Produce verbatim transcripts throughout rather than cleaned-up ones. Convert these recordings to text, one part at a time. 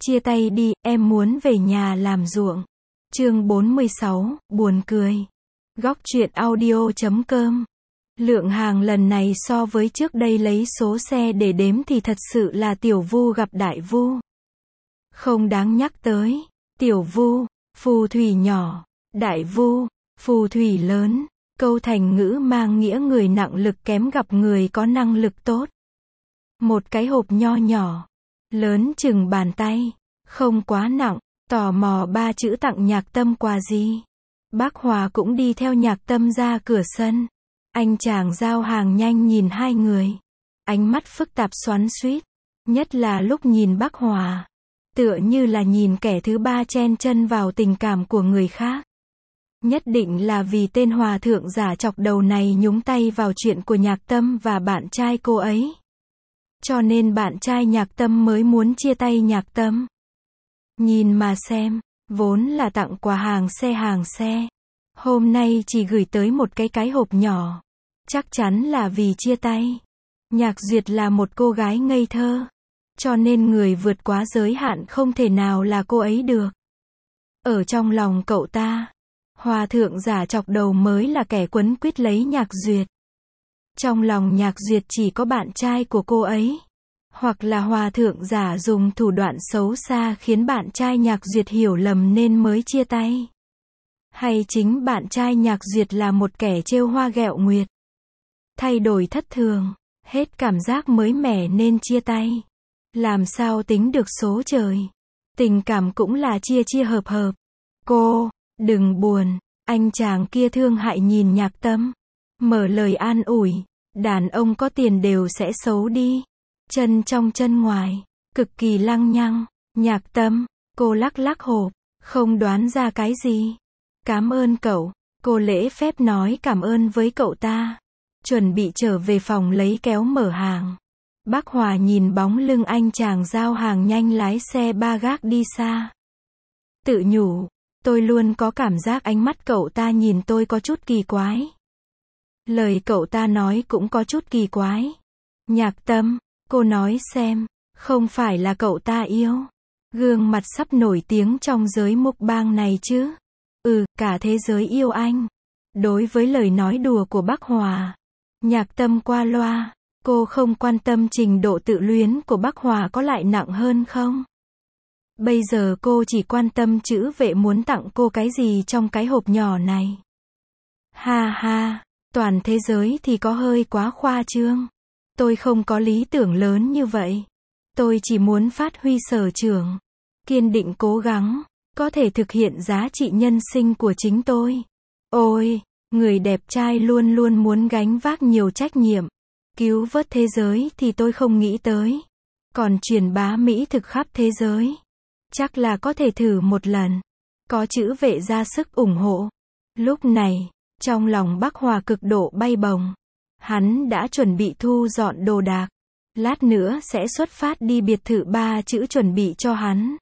Chia tay đi, em muốn về nhà làm ruộng. Chương bốn mươi sáu, buồn cười. Góc truyện audio chấm com. Lượng hàng lần này so với trước đây lấy số xe để đếm thì thật sự là tiểu vu gặp đại vu. Không đáng nhắc tới. Tiểu vu, phù thủy nhỏ, đại vu, phù thủy lớn. Câu thành ngữ mang nghĩa người nặng lực kém gặp người có năng lực tốt. Một cái hộp nho nhỏ, lớn chừng bàn tay, không quá nặng, tò mò ba chữ tặng Nhạc Tâm quà gì. Bác Hòa cũng đi theo Nhạc Tâm ra cửa sân. Anh chàng giao hàng nhanh nhìn hai người. Ánh mắt phức tạp xoắn xuýt. Nhất là lúc nhìn bác Hòa. Tựa như là nhìn kẻ thứ ba chen chân vào tình cảm của người khác. Nhất định là vì tên hòa thượng giả chọc đầu này nhúng tay vào chuyện của Nhạc Tâm và bạn trai cô ấy. Cho nên bạn trai Nhạc Tâm mới muốn chia tay Nhạc Tâm. Nhìn mà xem, vốn là tặng quà hàng xe hàng xe. Hôm nay chỉ gửi tới một cái cái hộp nhỏ. Chắc chắn là vì chia tay. Nhạc Duyệt là một cô gái ngây thơ. Cho nên người vượt quá giới hạn không thể nào là cô ấy được. Ở trong lòng cậu ta, hòa thượng giả chọc đầu mới là kẻ quấn quýt lấy Nhạc Duyệt. Trong lòng Nhạc Duyệt chỉ có bạn trai của cô ấy. Hoặc là hòa thượng giả dùng thủ đoạn xấu xa khiến bạn trai Nhạc Duyệt hiểu lầm nên mới chia tay. Hay chính bạn trai Nhạc Duyệt là một kẻ trêu hoa ghẹo nguyệt. Thay đổi thất thường, hết cảm giác mới mẻ nên chia tay. Làm sao tính được số trời. Tình cảm cũng là chia chia hợp hợp. Cô, đừng buồn, anh chàng kia thương hại nhìn Nhạc Tâm. Mở lời an ủi, đàn ông có tiền đều sẽ xấu đi. Chân trong chân ngoài, cực kỳ lăng nhăng. Nhạc Tâm, cô lắc lắc hộp, không đoán ra cái gì. Cảm ơn cậu, cô lễ phép nói cảm ơn với cậu ta. Chuẩn bị trở về phòng lấy kéo mở hàng. Bác Hòa nhìn bóng lưng anh chàng giao hàng nhanh lái xe ba gác đi xa. Tự nhủ, tôi luôn có cảm giác ánh mắt cậu ta nhìn tôi có chút kỳ quái. Lời cậu ta nói cũng có chút kỳ quái. Nhạc Tâm, cô nói xem, không phải là cậu ta yêu gương mặt sắp nổi tiếng trong giới mukbang này chứ? Ừ, cả thế giới yêu anh. Đối với lời nói đùa của bác Hòa, Nhạc Tâm qua loa, cô không quan tâm trình độ tự luyến của bác Hòa có lại nặng hơn không. Bây giờ cô chỉ quan tâm chữ vệ muốn tặng cô cái gì trong cái hộp nhỏ này. Ha ha, toàn thế giới thì có hơi quá khoa trương. Tôi không có lý tưởng lớn như vậy. Tôi chỉ muốn phát huy sở trường, kiên định cố gắng, có thể thực hiện giá trị nhân sinh của chính tôi. Ôi, người đẹp trai luôn luôn muốn gánh vác nhiều trách nhiệm. Cứu vớt thế giới thì tôi không nghĩ tới. Còn truyền bá mỹ thực khắp thế giới, chắc là có thể thử một lần. Có chữ vệ ra sức ủng hộ. Lúc này, trong lòng bác Hòa cực độ bay bồng. Hắn đã chuẩn bị thu dọn đồ đạc. Lát nữa sẽ xuất phát đi biệt thự ba chữ chuẩn bị cho hắn.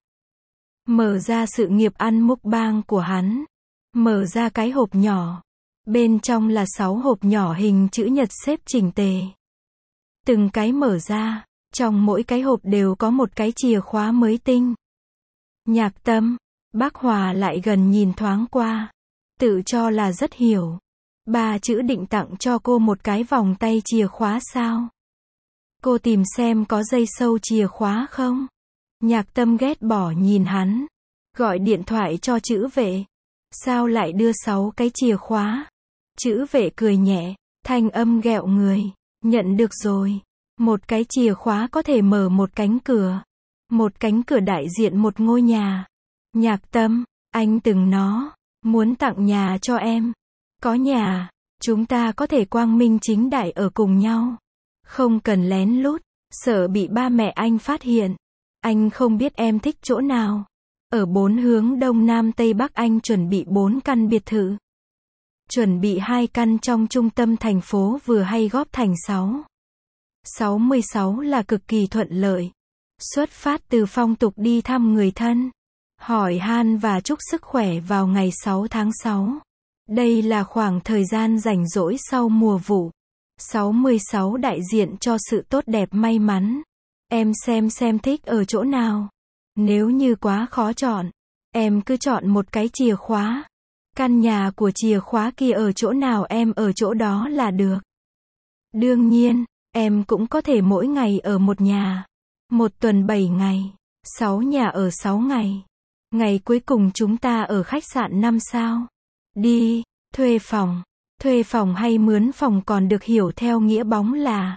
Mở ra sự nghiệp ăn mukbang của hắn. Mở ra cái hộp nhỏ. Bên trong là sáu hộp nhỏ hình chữ nhật xếp chỉnh tề. Từng cái mở ra, trong mỗi cái hộp đều có một cái chìa khóa mới tinh. Nhạc Tâm, bác Hòa lại gần nhìn thoáng qua. Tự cho là rất hiểu. Ba chữ định tặng cho cô một cái vòng tay chìa khóa sao? Cô tìm xem có dây sâu chìa khóa không? Nhạc Tâm ghét bỏ nhìn hắn. Gọi điện thoại cho chữ vệ. Sao lại đưa sáu cái chìa khóa? Chữ vệ cười nhẹ, thanh âm ghẹo người. Nhận được rồi. Một cái chìa khóa có thể mở một cánh cửa. Một cánh cửa đại diện một ngôi nhà. Nhạc Tâm, anh từng nó. Muốn tặng nhà cho em. Có nhà, chúng ta có thể quang minh chính đại ở cùng nhau. Không cần lén lút, sợ bị ba mẹ anh phát hiện. Anh không biết em thích chỗ nào. Ở bốn hướng đông nam tây bắc anh chuẩn bị bốn căn biệt thự. Chuẩn bị hai căn trong trung tâm thành phố vừa hay góp thành sáu. sáu mươi sáu là cực kỳ thuận lợi. Xuất phát từ phong tục đi thăm người thân. Hỏi han và chúc sức khỏe vào ngày sáu tháng sáu. Đây là khoảng thời gian rảnh rỗi sau mùa vụ. sáu mươi sáu đại diện cho sự tốt đẹp may mắn. Em xem xem thích ở chỗ nào. Nếu như quá khó chọn, em cứ chọn một cái chìa khóa. Căn nhà của chìa khóa kia ở chỗ nào em ở chỗ đó là được. Đương nhiên, em cũng có thể mỗi ngày ở một nhà. Một tuần bảy ngày, sáu nhà ở sáu ngày. Ngày cuối cùng chúng ta ở khách sạn năm sao. Đi, thuê phòng. Thuê phòng hay mướn phòng còn được hiểu theo nghĩa bóng là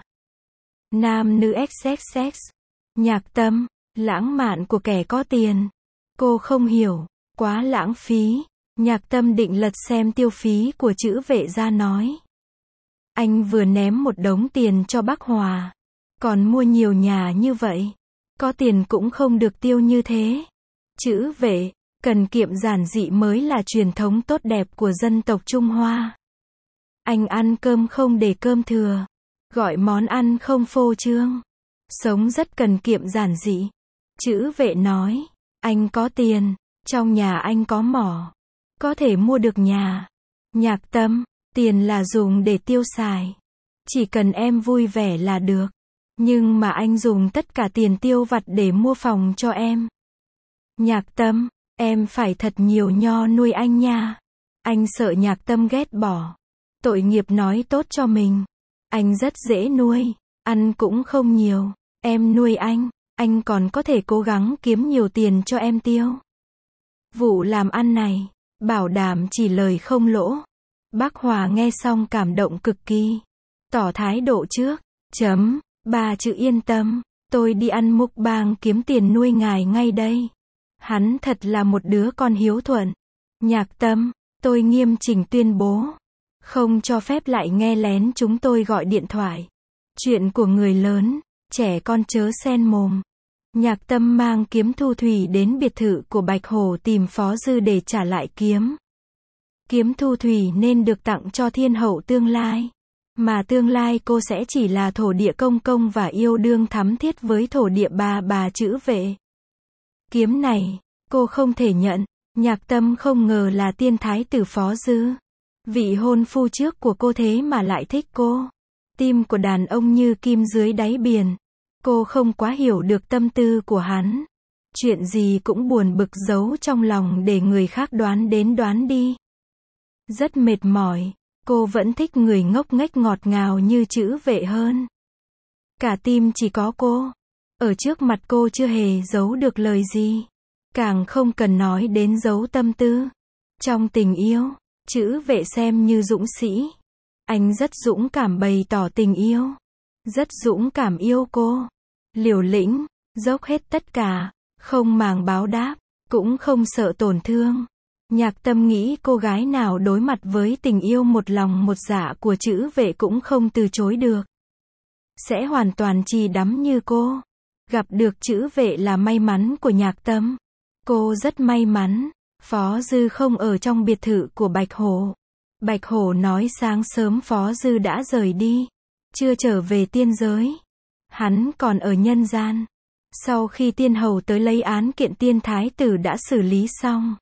nam nữ xx xx. Nhạc Tâm, lãng mạn của kẻ có tiền. Cô không hiểu, quá lãng phí. Nhạc Tâm định lật xem tiêu phí của Chữ Vệ ra nói. Anh vừa ném một đống tiền cho bác Hòa. Còn mua nhiều nhà như vậy. Có tiền cũng không được tiêu như thế. Chữ Vệ, cần kiệm giản dị mới là truyền thống tốt đẹp của dân tộc Trung Hoa. Anh ăn cơm không để cơm thừa. Gọi món ăn không phô trương. Sống rất cần kiệm giản dị. Chữ Vệ nói, anh có tiền, trong nhà anh có mỏ. Có thể mua được nhà. Nhạc Tâm, tiền là dùng để tiêu xài. Chỉ cần em vui vẻ là được. Nhưng mà anh dùng tất cả tiền tiêu vặt để mua phòng cho em. Nhạc Tâm, em phải thật nhiều nho nuôi anh nha. Anh sợ Nhạc Tâm ghét bỏ. Tội nghiệp nói tốt cho mình. Anh rất dễ nuôi. Ăn cũng không nhiều. Em nuôi anh. Anh còn có thể cố gắng kiếm nhiều tiền cho em tiêu. Vụ làm ăn này, bảo đảm chỉ lời không lỗ. Bác Hòa nghe xong cảm động cực kỳ. Tỏ thái độ trước. Chấm. Bà chữ yên tâm. Tôi đi ăn mukbang kiếm tiền nuôi ngài ngay đây. Hắn thật là một đứa con hiếu thuận. Nhạc Tâm, tôi nghiêm chỉnh tuyên bố. Không cho phép lại nghe lén chúng tôi gọi điện thoại. Chuyện của người lớn, trẻ con chớ xen mồm. Nhạc Tâm mang kiếm thu thủy đến biệt thự của Bạch Hổ tìm Phó Dư để trả lại kiếm. Kiếm thu thủy nên được tặng cho thiên hậu tương lai. Mà tương lai cô sẽ chỉ là thổ địa công công và yêu đương thắm thiết với thổ địa bà bà Chữ Vệ. Kiếm này, cô không thể nhận. Nhạc Tâm không ngờ là tiên thái tử Phó Dư. Vị hôn phu trước của cô thế mà lại thích cô. Tim của đàn ông như kim dưới đáy biển. Cô không quá hiểu được tâm tư của hắn. Chuyện gì cũng buồn bực giấu trong lòng để người khác đoán đến đoán đi. Rất mệt mỏi. Cô vẫn thích người ngốc nghếch ngọt ngào như Chữ Vệ hơn. Cả tim chỉ có cô. Ở trước mặt cô chưa hề giấu được lời gì. Càng không cần nói đến giấu tâm tư. Trong tình yêu, Chữ Vệ xem như dũng sĩ. Anh rất dũng cảm bày tỏ tình yêu. Rất dũng cảm yêu cô. Liều lĩnh, dốc hết tất cả. Không màng báo đáp, cũng không sợ tổn thương. Nhạc Tâm nghĩ cô gái nào đối mặt với tình yêu một lòng một dạ của Chữ Vệ cũng không từ chối được. Sẽ hoàn toàn chìm đắm như cô. Gặp được Chữ Vệ là may mắn của Nhạc Tâm. Cô rất may mắn. Phó Dư không ở trong biệt thự của Bạch Hổ. Bạch Hổ nói sáng sớm Phó Dư đã rời đi. Chưa trở về tiên giới. Hắn còn ở nhân gian. Sau khi tiên hầu tới lấy án kiện tiên thái tử đã xử lý xong.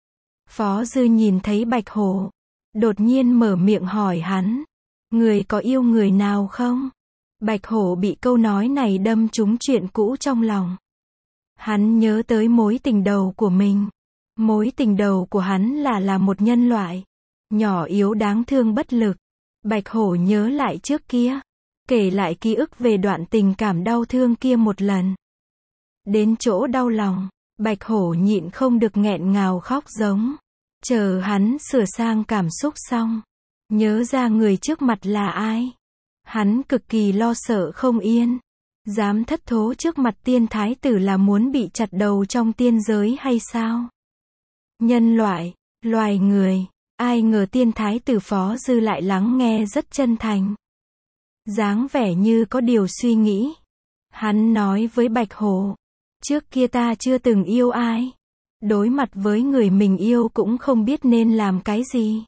Phó Dư nhìn thấy Bạch Hổ. Đột nhiên mở miệng hỏi hắn. Người có yêu người nào không? Bạch Hổ bị câu nói này đâm trúng chuyện cũ trong lòng. Hắn nhớ tới mối tình đầu của mình. Mối tình đầu của hắn là là một nhân loại. Nhỏ yếu đáng thương bất lực. Bạch Hổ nhớ lại trước kia. Kể lại ký ức về đoạn tình cảm đau thương kia một lần. Đến chỗ đau lòng, Bạch Hổ nhịn không được nghẹn ngào khóc giống. Chờ hắn sửa sang cảm xúc xong. Nhớ ra người trước mặt là ai. Hắn cực kỳ lo sợ không yên. Dám thất thố trước mặt tiên thái tử là muốn bị chặt đầu trong tiên giới hay sao? Nhân loại, loài người, ai ngờ tiên thái tử Phó Dư lại lắng nghe rất chân thành. Dáng vẻ như có điều suy nghĩ. Hắn nói với Bạch Hổ. Trước kia ta chưa từng yêu ai. Đối mặt với người mình yêu cũng không biết nên làm cái gì.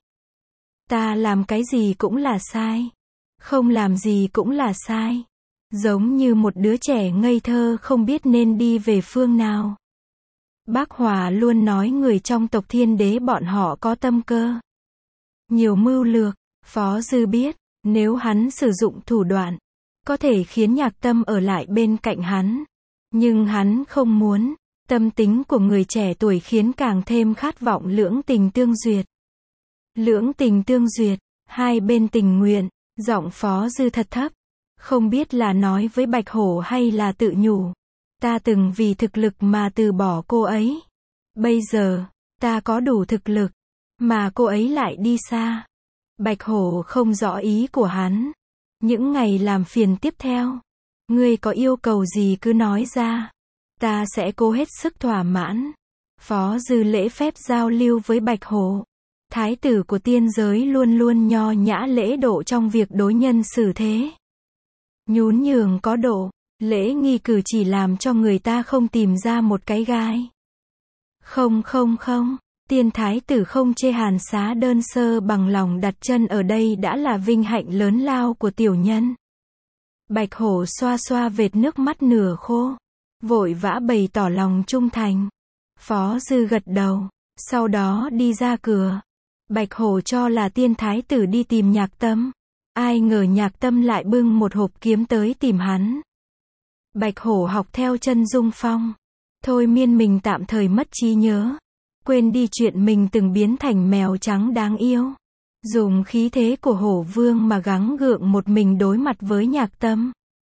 Ta làm cái gì cũng là sai. Không làm gì cũng là sai. Giống như một đứa trẻ ngây thơ không biết nên đi về phương nào. Bác Hòa luôn nói người trong tộc Thiên Đế bọn họ có tâm cơ. Nhiều mưu lược. Phó Dư biết, nếu hắn sử dụng thủ đoạn, có thể khiến Nhạc Tâm ở lại bên cạnh hắn. Nhưng hắn không muốn. Tâm tính của người trẻ tuổi khiến càng thêm khát vọng lưỡng tình tương duyệt. Lưỡng tình tương duyệt, hai bên tình nguyện, giọng Phó Dư thật thấp. Không biết là nói với Bạch Hổ hay là tự nhủ. Ta từng vì thực lực mà từ bỏ cô ấy. Bây giờ, ta có đủ thực lực, mà cô ấy lại đi xa. Bạch Hổ không rõ ý của hắn. Những ngày làm phiền tiếp theo, ngươi có yêu cầu gì cứ nói ra. Ta sẽ cố hết sức thỏa mãn. Phó Dư lễ phép giao lưu với Bạch Hổ. Thái tử của tiên giới luôn luôn nho nhã lễ độ trong việc đối nhân xử thế. Nhún nhường có độ, lễ nghi cử chỉ làm cho người ta không tìm ra một cái gai. Không không không, tiên thái tử không chê Hàn Xá đơn sơ bằng lòng đặt chân ở đây đã là vinh hạnh lớn lao của tiểu nhân. Bạch Hổ xoa xoa vệt nước mắt nửa khô, vội vã bày tỏ lòng trung thành. Phó Dư gật đầu, sau đó đi ra cửa. Bạch Hổ cho là tiên thái tử đi tìm Nhạc Tâm. Ai ngờ Nhạc Tâm lại bưng một hộp kiếm tới tìm hắn. Bạch Hổ học theo chân Dung Phong. Thôi miên mình tạm thời mất trí nhớ. Quên đi chuyện mình từng biến thành mèo trắng đáng yêu. Dùng khí thế của Hổ Vương mà gắng gượng một mình đối mặt với Nhạc Tâm.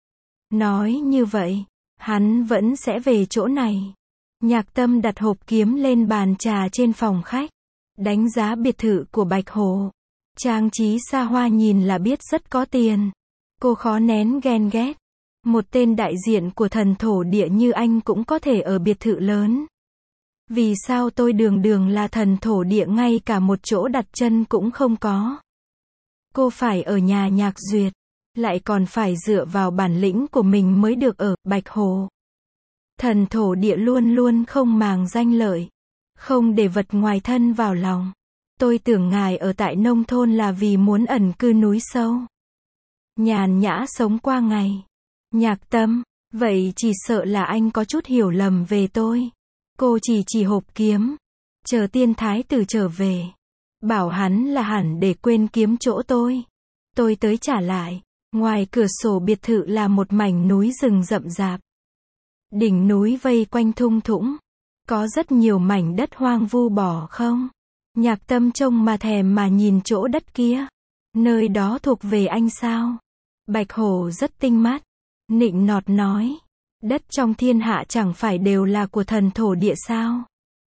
Nói như vậy, hắn vẫn sẽ về chỗ này. Nhạc Tâm đặt hộp kiếm lên bàn trà trên phòng khách. Đánh giá biệt thự của Bạch Hổ. Trang trí xa hoa nhìn là biết rất có tiền. Cô khó nén ghen ghét. Một tên đại diện của thần thổ địa như anh cũng có thể ở biệt thự lớn. Vì sao tôi đường đường là thần thổ địa ngay cả một chỗ đặt chân cũng không có. Cô phải ở nhà Nhạc Duyệt. Lại còn phải dựa vào bản lĩnh của mình mới được ở Bạch Hổ. Thần thổ địa luôn luôn không màng danh lợi. Không để vật ngoài thân vào lòng. Tôi tưởng ngài ở tại nông thôn là vì muốn ẩn cư núi sâu. Nhàn nhã sống qua ngày. Nhạc Tâm, vậy chỉ sợ là anh có chút hiểu lầm về tôi. Cô chỉ chỉ hộp kiếm. Chờ tiên thái tử trở về. Bảo hắn là hẳn để quên kiếm chỗ tôi. Tôi tới trả lại. Ngoài cửa sổ biệt thự là một mảnh núi rừng rậm rạp. Đỉnh núi vây quanh thung thũng. Có rất nhiều mảnh đất hoang vu bỏ không? Nhạc Tâm trông mà thèm mà nhìn chỗ đất kia. Nơi đó thuộc về anh sao? Bạch Hổ rất tinh mắt. Nịnh nọt nói. Đất trong thiên hạ chẳng phải đều là của thần thổ địa sao?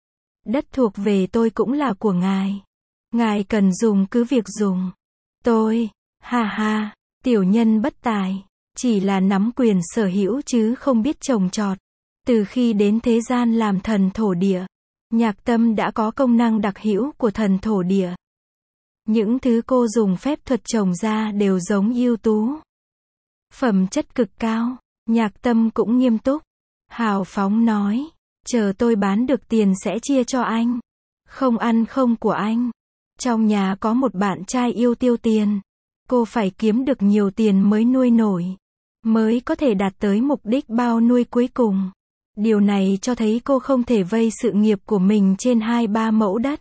Đất thuộc về tôi cũng là của ngài. Ngài cần dùng cứ việc dùng. Tôi, ha ha, tiểu nhân bất tài. Chỉ là nắm quyền sở hữu chứ không biết trồng trọt. Từ khi đến thế gian làm thần thổ địa, Nhạc Tâm đã có công năng đặc hữu của thần thổ địa. Những thứ cô dùng phép thuật trồng ra đều giống ưu tú. Phẩm chất cực cao. Nhạc Tâm cũng nghiêm túc. Hào phóng nói. Chờ tôi bán được tiền sẽ chia cho anh. Không ăn không của anh. Trong nhà có một bạn trai yêu tiêu tiền. Cô phải kiếm được nhiều tiền mới nuôi nổi. Mới có thể đạt tới mục đích bao nuôi cuối cùng. Điều này cho thấy cô không thể vây sự nghiệp của mình trên hai ba mẫu đất.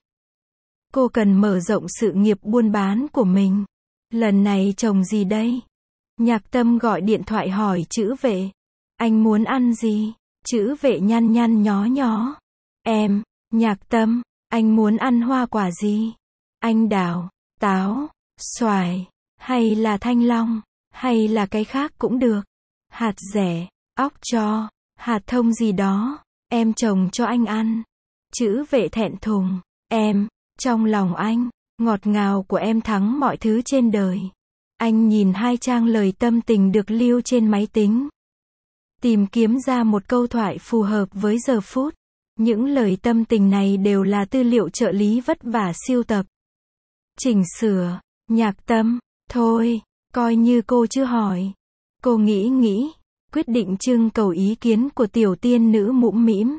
Cô cần mở rộng sự nghiệp buôn bán của mình. Lần này trồng gì đây? Nhạc Tâm gọi điện thoại hỏi Chữ Vệ. Anh muốn ăn gì? Chữ Vệ nhăn nhăn nhó nhó. Em, Nhạc Tâm, anh muốn ăn hoa quả gì? Anh đào, táo, xoài, hay là thanh long, hay là cái khác cũng được. Hạt dẻ, óc cho, hạt thông gì đó, em trồng cho anh ăn. Chữ Vệ thẹn thùng. Em, trong lòng anh, ngọt ngào của em thắng mọi thứ trên đời. Anh nhìn hai trang lời tâm tình được lưu trên máy tính. Tìm kiếm ra một câu thoại phù hợp với giờ phút. Những lời tâm tình này đều là tư liệu trợ lý vất vả siêu tập. Chỉnh sửa. Nhạc Tâm, thôi, coi như cô chưa hỏi. Cô nghĩ nghĩ, quyết định trưng cầu ý kiến của tiểu tiên nữ mũm mĩm.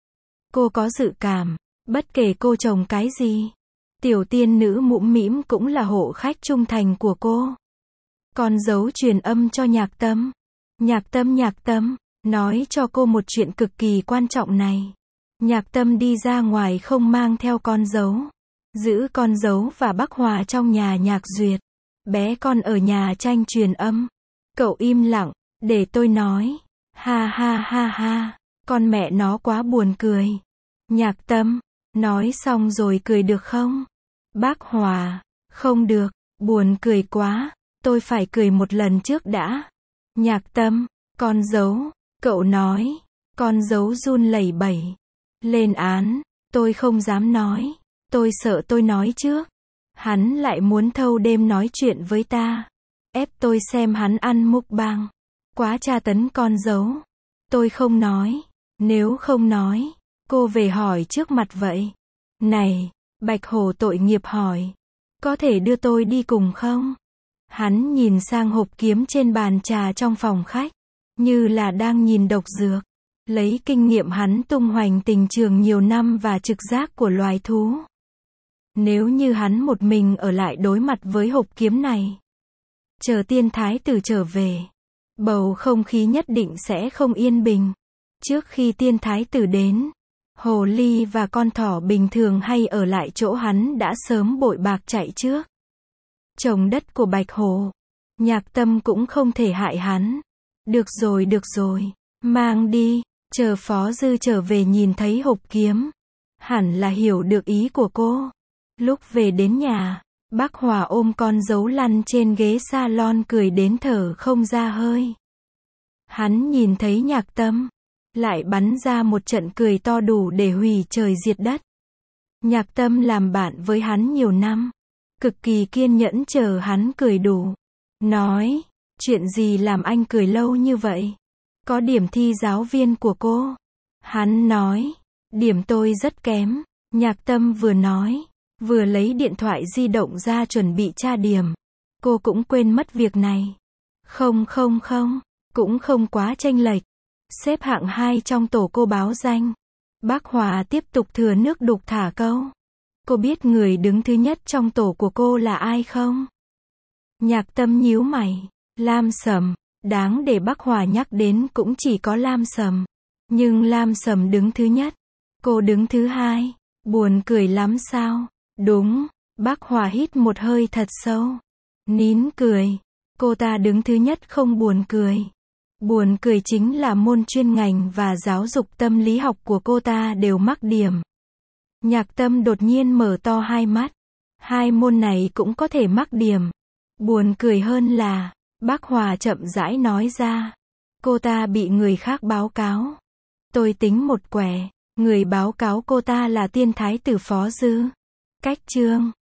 Cô có dự cảm, bất kể cô trồng cái gì, tiểu tiên nữ mũm mĩm cũng là hộ khách trung thành của cô. Con dấu truyền âm cho Nhạc Tâm. Nhạc Tâm Nhạc Tâm, nói cho cô một chuyện cực kỳ quan trọng này. Nhạc Tâm đi ra ngoài không mang theo con dấu. Giữ con dấu và Bắc Hòa trong nhà Nhạc Duyệt. Bé con ở nhà Tranh truyền âm. Cậu im lặng, để tôi nói. Ha ha ha ha. Con mẹ nó quá buồn cười. Nhạc Tâm, nói xong rồi cười được không? Bác Hòa, không được, buồn cười quá, tôi phải cười một lần trước đã. Nhạc Tâm, con dấu, cậu nói, con dấu run lẩy bẩy. Lên án, tôi không dám nói, tôi sợ tôi nói trước. Hắn lại muốn thâu đêm nói chuyện với ta. Ép tôi xem hắn ăn mukbang. Quá tra tấn con dấu. Tôi không nói. Nếu không nói, cô về hỏi trước mặt vậy. Này, Bạch Hổ tội nghiệp hỏi. Có thể đưa tôi đi cùng không? Hắn nhìn sang hộp kiếm trên bàn trà trong phòng khách. Như là đang nhìn độc dược. Lấy kinh nghiệm hắn tung hoành tình trường nhiều năm và trực giác của loài thú. Nếu như hắn một mình ở lại đối mặt với hộp kiếm này. Chờ tiên thái tử trở về. Bầu không khí nhất định sẽ không yên bình. Trước khi tiên thái tử đến, hồ ly và con thỏ bình thường hay ở lại chỗ hắn đã sớm bội bạc chạy trước. Trồng đất của Bạch Hổ. Nhạc Tâm cũng không thể hại hắn. Được rồi được rồi, mang đi, chờ Phó Dư trở về nhìn thấy hộp kiếm. Hẳn là hiểu được ý của cô. Lúc về đến nhà, bác Hòa ôm con dấu lăn trên ghế salon cười đến thở không ra hơi. Hắn nhìn thấy Nhạc Tâm, lại bắn ra một trận cười to đủ để hủy trời diệt đất. Nhạc Tâm làm bạn với hắn nhiều năm, cực kỳ kiên nhẫn chờ hắn cười đủ. Nói, chuyện gì làm anh cười lâu như vậy? Có điểm thi giáo viên của cô. Hắn nói, điểm tôi rất kém. Nhạc Tâm vừa nói, vừa lấy điện thoại di động ra chuẩn bị tra điểm. Cô cũng quên mất việc này. Không không không, cũng không quá chênh lệch. Xếp hạng hai trong tổ cô báo danh. Bác Hòa tiếp tục thừa nước đục thả câu. Cô biết người đứng thứ nhất trong tổ của cô là ai không? Nhạc Tâm nhíu mày. Lam Sầm. Đáng để bác Hòa nhắc đến cũng chỉ có Lam Sầm. Nhưng Lam Sầm đứng thứ nhất. Cô đứng thứ hai. Buồn cười lắm sao? Đúng. Bác Hòa hít một hơi thật sâu. Nín cười. Cô ta đứng thứ nhất không buồn cười. Buồn cười chính là môn chuyên ngành và giáo dục tâm lý học của cô ta đều mắc điểm. Nhạc Tâm đột nhiên mở to hai mắt. Hai môn này cũng có thể mắc điểm. Buồn cười hơn là, bác Hòa chậm rãi nói ra. Cô ta bị người khác báo cáo. Tôi tính một quẻ. Người báo cáo cô ta là tiên thái tử Phó Dư. Cách chương.